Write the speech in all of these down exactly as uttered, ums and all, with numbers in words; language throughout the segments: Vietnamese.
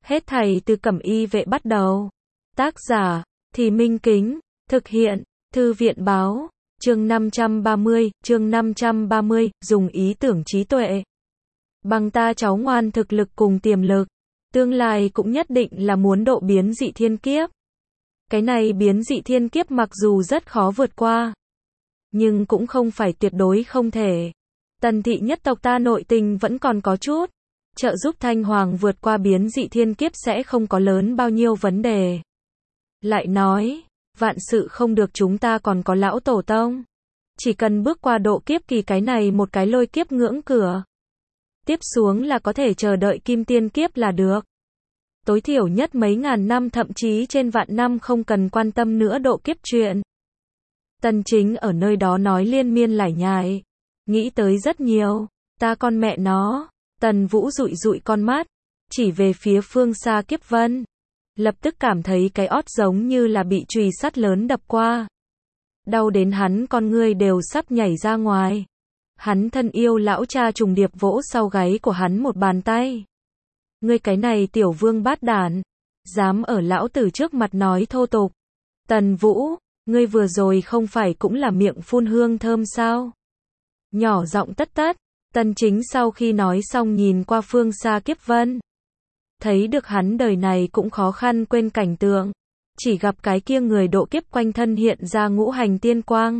Hết thảy từ Cẩm Y Vệ bắt đầu. Tác giả, Thì Minh Kính, thực hiện, Thư viện báo, chương năm trăm ba mươi, chương năm trăm ba mươi, dùng ý tưởng trí tuệ. Bằng ta cháu ngoan thực lực cùng tiềm lực, tương lai cũng nhất định là muốn độ biến dị thiên kiếp. Cái này biến dị thiên kiếp mặc dù rất khó vượt qua, nhưng cũng không phải tuyệt đối không thể. Tần thị nhất tộc ta nội tình vẫn còn có chút, trợ giúp Thanh Hoàng vượt qua biến dị thiên kiếp sẽ không có lớn bao nhiêu vấn đề. Lại nói, vạn sự không được chúng ta còn có lão tổ tông. Chỉ cần bước qua độ kiếp kỳ cái này một cái lôi kiếp ngưỡng cửa. Tiếp xuống là có thể chờ đợi kim tiên kiếp là được. Tối thiểu nhất mấy ngàn năm thậm chí trên vạn năm không cần quan tâm nữa độ kiếp chuyện. Tần Chính ở nơi đó nói liên miên lải nhải. Nghĩ tới rất nhiều. Ta con mẹ nó. Tần Vũ dụi dụi con mắt. Chỉ về phía phương xa kiếp vân. Lập tức cảm thấy cái ót giống như là bị chùy sắt lớn đập qua. Đau đến hắn con ngươi đều sắp nhảy ra ngoài. Hắn thân yêu lão cha trùng điệp vỗ sau gáy của hắn một bàn tay. Ngươi cái này tiểu vương bát đản, dám ở lão tử trước mặt nói thô tục. Tần Vũ, ngươi vừa rồi không phải cũng là miệng phun hương thơm sao? Nhỏ giọng tất tất, Tần Chính sau khi nói xong nhìn qua phương xa kiếp vân. Thấy được hắn đời này cũng khó khăn quên cảnh tượng. Chỉ gặp cái kia người độ kiếp quanh thân hiện ra ngũ hành tiên quang.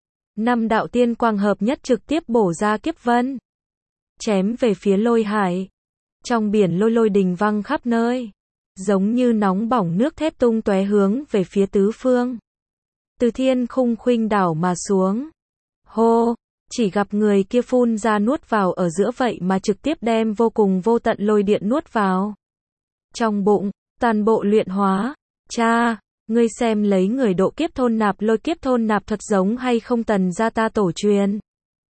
Năm đạo tiên quang hợp nhất trực tiếp bổ ra kiếp vân. Chém về phía lôi hải. Trong biển lôi lôi đình văng khắp nơi. Giống như nóng bỏng nước thép tung tóe hướng về phía tứ phương. Từ thiên khung khuynh đảo mà xuống. Hô! Chỉ gặp người kia phun ra nuốt vào ở giữa vậy mà trực tiếp đem vô cùng vô tận lôi điện nuốt vào. Trong bụng, toàn bộ luyện hóa. Cha, ngươi xem lấy người độ kiếp thôn nạp lôi kiếp thôn nạp thật giống hay không tần gia ta tổ truyền.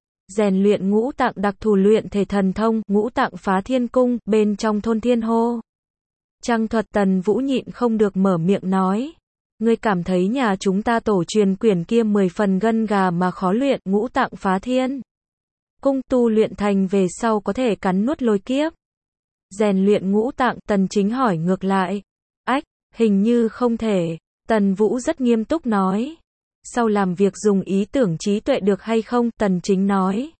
Rèn luyện ngũ tạng đặc thù luyện thể thần thông, ngũ tạng phá thiên cung, bên trong thôn thiên hô. Trăng thuật Tần Vũ nhịn không được mở miệng nói. Ngươi cảm thấy nhà chúng ta tổ truyền quyển kia mười phần gân gà mà khó luyện, ngũ tạng phá thiên cung tu luyện thành về sau có thể cắn nuốt lôi kiếp. Rèn luyện ngũ tạng, Tần Chính hỏi ngược lại. Ách, hình như không thể. Tần Vũ rất nghiêm túc nói. Sau làm việc dùng ý tưởng trí tuệ được hay không, Tần Chính nói.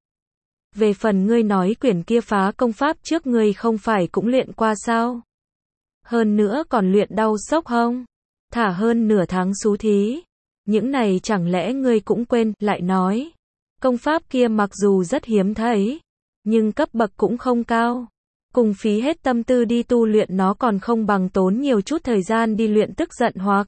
Về phần ngươi nói quyển kia phá công pháp trước ngươi không phải cũng luyện qua sao? Hơn nữa còn luyện đau sốc không? Thả hơn nửa tháng xú thí. Những này chẳng lẽ ngươi cũng quên, lại nói. Công pháp kia mặc dù rất hiếm thấy, nhưng cấp bậc cũng không cao. Cùng phí hết tâm tư đi tu luyện nó còn không bằng tốn nhiều chút thời gian đi luyện tức giận hoặc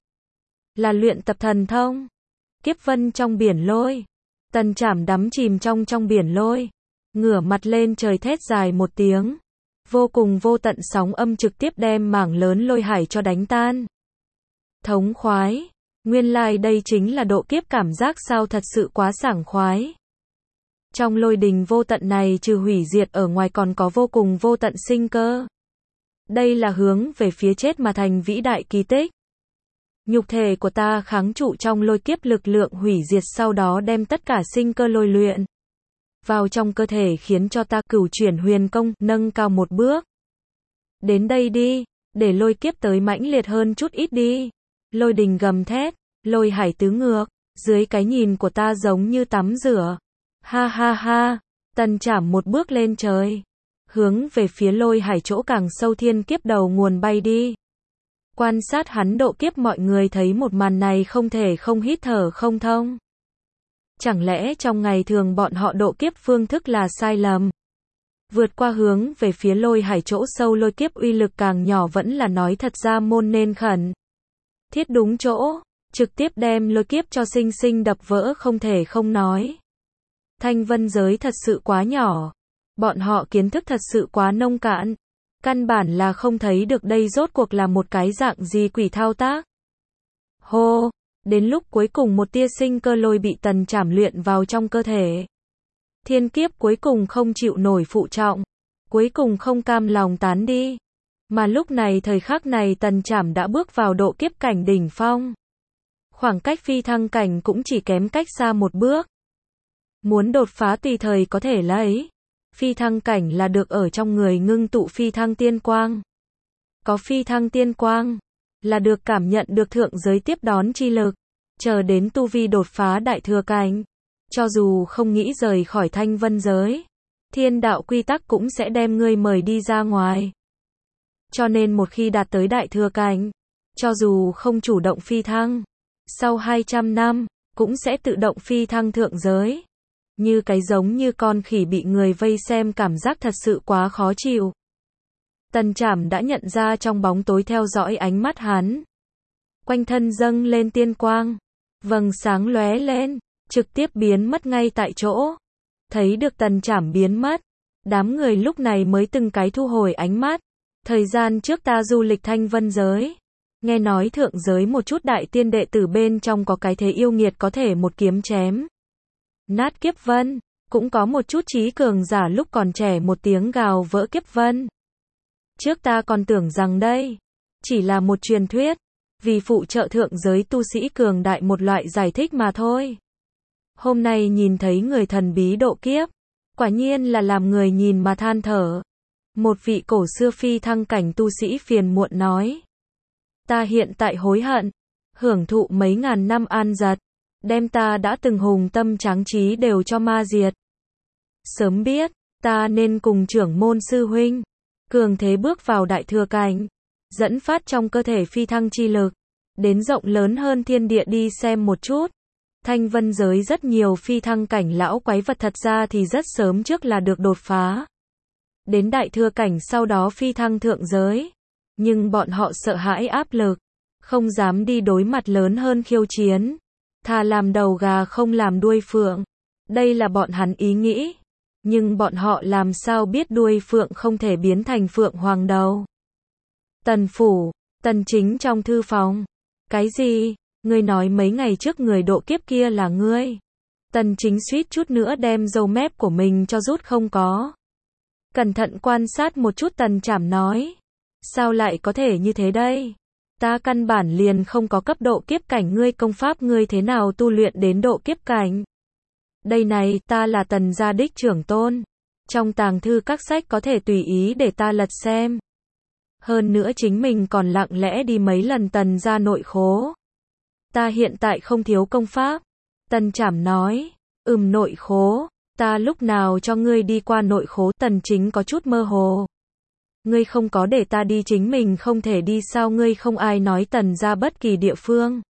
là luyện tập thần thông. Kiếp vân trong biển lôi. Tần Trảm đắm chìm trong trong biển lôi. Ngửa mặt lên trời thét dài một tiếng. Vô cùng vô tận sóng âm trực tiếp đem mảng lớn lôi hải cho đánh tan. Thống khoái. Nguyên lai like đây chính là độ kiếp cảm giác sao, thật sự quá sảng khoái. Trong lôi đình vô tận này trừ hủy diệt ở ngoài còn có vô cùng vô tận sinh cơ. Đây là hướng về phía chết mà thành vĩ đại kỳ tích. Nhục thể của ta kháng trụ trong lôi kiếp lực lượng hủy diệt, sau đó đem tất cả sinh cơ lôi luyện vào trong cơ thể khiến cho ta cửu chuyển huyền công nâng cao một bước. Đến đây đi, để lôi kiếp tới mãnh liệt hơn chút ít đi. Lôi đình gầm thét, lôi hải tứ ngược, dưới cái nhìn của ta giống như tắm rửa. Ha ha ha, Tần Trảm một bước lên trời, hướng về phía lôi hải chỗ càng sâu thiên kiếp đầu nguồn bay đi. Quan sát hắn độ kiếp, mọi người thấy một màn này không thể không hít thở không thông. Chẳng lẽ trong ngày thường bọn họ độ kiếp phương thức là sai lầm? Vượt qua hướng về phía lôi hải chỗ sâu lôi kiếp uy lực càng nhỏ vẫn là nói thật ra môn nên khẩn thiết đúng chỗ, trực tiếp đem lôi kiếp cho sinh sinh đập vỡ không thể không nói. Thanh vân giới thật sự quá nhỏ. Bọn họ kiến thức thật sự quá nông cạn. Căn bản là không thấy được đây rốt cuộc là một cái dạng gì quỷ thao tác. Hô! Đến lúc cuối cùng một tia sinh cơ lôi bị Tần Trảm luyện vào trong cơ thể. Thiên kiếp cuối cùng không chịu nổi phụ trọng. Cuối cùng không cam lòng tán đi. Mà lúc này thời khắc này Tần Trảm đã bước vào độ kiếp cảnh đỉnh phong. Khoảng cách phi thăng cảnh cũng chỉ kém cách xa một bước. Muốn đột phá tùy thời có thể lấy. Phi thăng cảnh là được ở trong người ngưng tụ phi thăng tiên quang. có phi thăng tiên quang, là được cảm nhận được thượng giới tiếp đón chi lực, chờ đến tu vi đột phá đại thừa cảnh. Cho dù không nghĩ rời khỏi thanh vân giới, thiên đạo quy tắc cũng sẽ đem ngươi mời đi ra ngoài. Cho nên một khi đạt tới đại thừa cảnh, cho dù không chủ động phi thăng, sau hai trăm năm, cũng sẽ tự động phi thăng thượng giới. Như cái giống như con khỉ bị người vây xem cảm giác thật sự quá khó chịu. Tần Trảm đã nhận ra trong bóng tối theo dõi ánh mắt hắn. Quanh thân dâng lên tiên quang, vầng sáng lóe lên, trực tiếp biến mất ngay tại chỗ. Thấy được Tần Trảm biến mất, đám người lúc này mới từng cái thu hồi ánh mắt. Thời gian trước ta du lịch thanh vân giới, nghe nói thượng giới một chút đại tiên đệ tử bên trong có cái thế yêu nghiệt có thể một kiếm chém nát kiếp vân, cũng có một chút trí cường giả lúc còn trẻ một tiếng gào vỡ kiếp vân. Trước ta còn tưởng rằng đây chỉ là một truyền thuyết, vì phụ trợ thượng giới tu sĩ cường đại một loại giải thích mà thôi. Hôm nay nhìn thấy người thần bí độ kiếp, quả nhiên là làm người nhìn mà than thở. Một vị cổ xưa phi thăng cảnh tu sĩ phiền muộn nói. Ta hiện tại hối hận, hưởng thụ mấy ngàn năm an giật, đem ta đã từng hùng tâm tráng trí đều cho ma diệt. Sớm biết, ta nên cùng trưởng môn sư huynh, cường thế bước vào đại thừa cảnh, dẫn phát trong cơ thể phi thăng chi lực, đến rộng lớn hơn thiên địa đi xem một chút. Thanh vân giới rất nhiều phi thăng cảnh lão quái vật thật ra thì rất sớm trước là được đột phá. Đến đại thừa cảnh sau đó phi thăng thượng giới. Nhưng bọn họ sợ hãi áp lực, không dám đi đối mặt lớn hơn khiêu chiến. Thà làm đầu gà không làm đuôi phượng. Đây là bọn hắn ý nghĩ. Nhưng bọn họ làm sao biết đuôi phượng không thể biến thành phượng hoàng đầu. Tần phủ, Tần Chính trong thư phòng. Cái gì? Ngươi nói mấy ngày trước người độ kiếp kia là ngươi. Tần Chính suýt chút nữa đem râu mép của mình cho rút không có. Cẩn thận quan sát một chút Tần Trảm nói. Sao lại có thể như thế đây? Ta căn bản liền không có cấp độ kiếp cảnh, ngươi công pháp ngươi thế nào tu luyện đến độ kiếp cảnh? Đây này, ta là Tần gia đích trưởng tôn. Trong tàng thư các sách có thể tùy ý để ta lật xem. Hơn nữa chính mình còn lặng lẽ đi mấy lần Tần gia nội khố. Ta hiện tại không thiếu công pháp. Tần Trảm nói. Ừm, nội khố. Ta lúc nào cho ngươi đi qua nội khố? Tần Chính có chút mơ hồ. Ngươi không có để ta đi chính mình không thể đi sao? Ngươi không ai nói Tần ra bất kỳ địa phương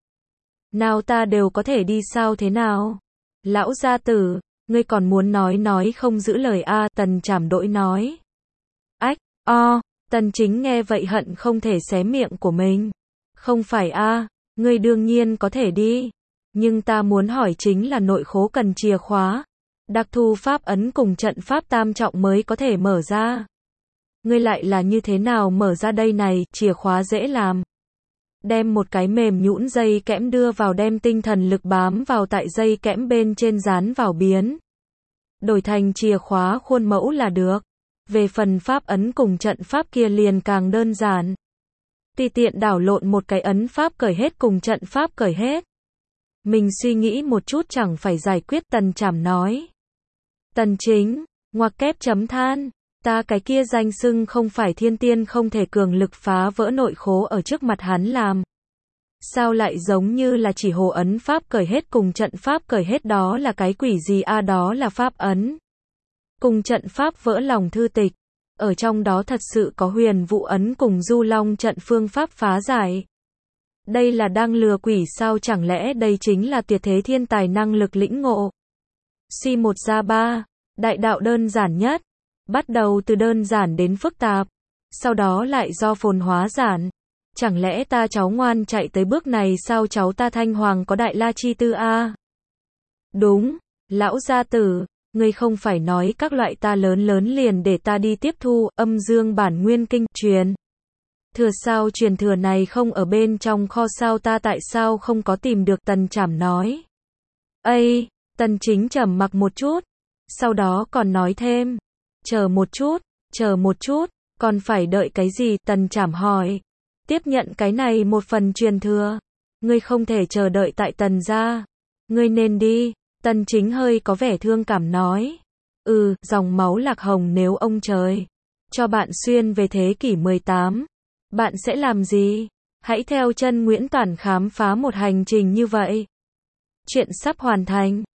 nào ta đều có thể đi sao? Thế nào? Lão gia tử, ngươi còn muốn nói nói không giữ lời a? Tần Trảm đỗi nói. Ách, o, Tần Chính nghe vậy hận không thể xé miệng của mình. Không phải a, ngươi đương nhiên có thể đi. Nhưng ta muốn hỏi chính là nội khố cần chìa khóa. Đặc thù pháp ấn cùng trận pháp tam trọng mới có thể mở ra. Ngươi lại là như thế nào mở ra đây này? Chìa khóa dễ làm. Đem một cái mềm nhũn dây kẽm đưa vào, đem tinh thần lực bám vào tại dây kẽm bên trên, dán vào biến. Đổi thành chìa khóa khuôn mẫu là được. Về phần pháp ấn cùng trận pháp kia liền càng đơn giản. Tùy tiện đảo lộn một cái ấn pháp cởi hết cùng trận pháp cởi hết. Mình suy nghĩ một chút chẳng phải giải quyết. Tần Trảm nói. Tần Chính, ngoặc kép chấm than. Ta cái kia danh xưng không phải thiên tiên không thể cường lực phá vỡ nội khố ở trước mặt hắn làm. Sao lại giống như là chỉ hồ ấn pháp cởi hết cùng trận pháp cởi hết? Đó là cái quỷ gì a? À, đó là pháp ấn cùng trận pháp vỡ lòng thư tịch. Ở trong đó thật sự có huyền vụ ấn cùng du long trận phương pháp phá giải. Đây là đang lừa quỷ sao? Chẳng lẽ đây chính là tuyệt thế thiên tài năng lực lĩnh ngộ? Suy một ra ba, đại đạo đơn giản nhất. Bắt đầu từ đơn giản đến phức tạp, sau đó lại do phồn hóa giản. Chẳng lẽ ta cháu ngoan chạy tới bước này sao? Cháu ta Thanh Hoàng có đại la chi tư a? À? Đúng, lão gia tử, ngươi không phải nói các loại ta lớn lớn liền để ta đi tiếp thu âm dương bản nguyên kinh truyền. Thừa sao? Truyền thừa này không ở bên trong kho sao? Ta tại sao không có tìm được? Tần Trảm nói. Ây, Tần Chính trầm mặc một chút, sau đó còn nói thêm. Chờ một chút, chờ một chút, còn phải đợi cái gì? Tần Trảm hỏi. Tiếp nhận cái này một phần truyền thừa. Ngươi không thể chờ đợi tại Tần gia. Ngươi nên đi. Tần Chính hơi có vẻ thương cảm nói. Ừ, dòng máu lạc hồng nếu ông trời cho bạn xuyên về thế kỷ mười tám. Bạn sẽ làm gì? Hãy theo chân Nguyễn Toản khám phá một hành trình như vậy. Chuyện sắp hoàn thành.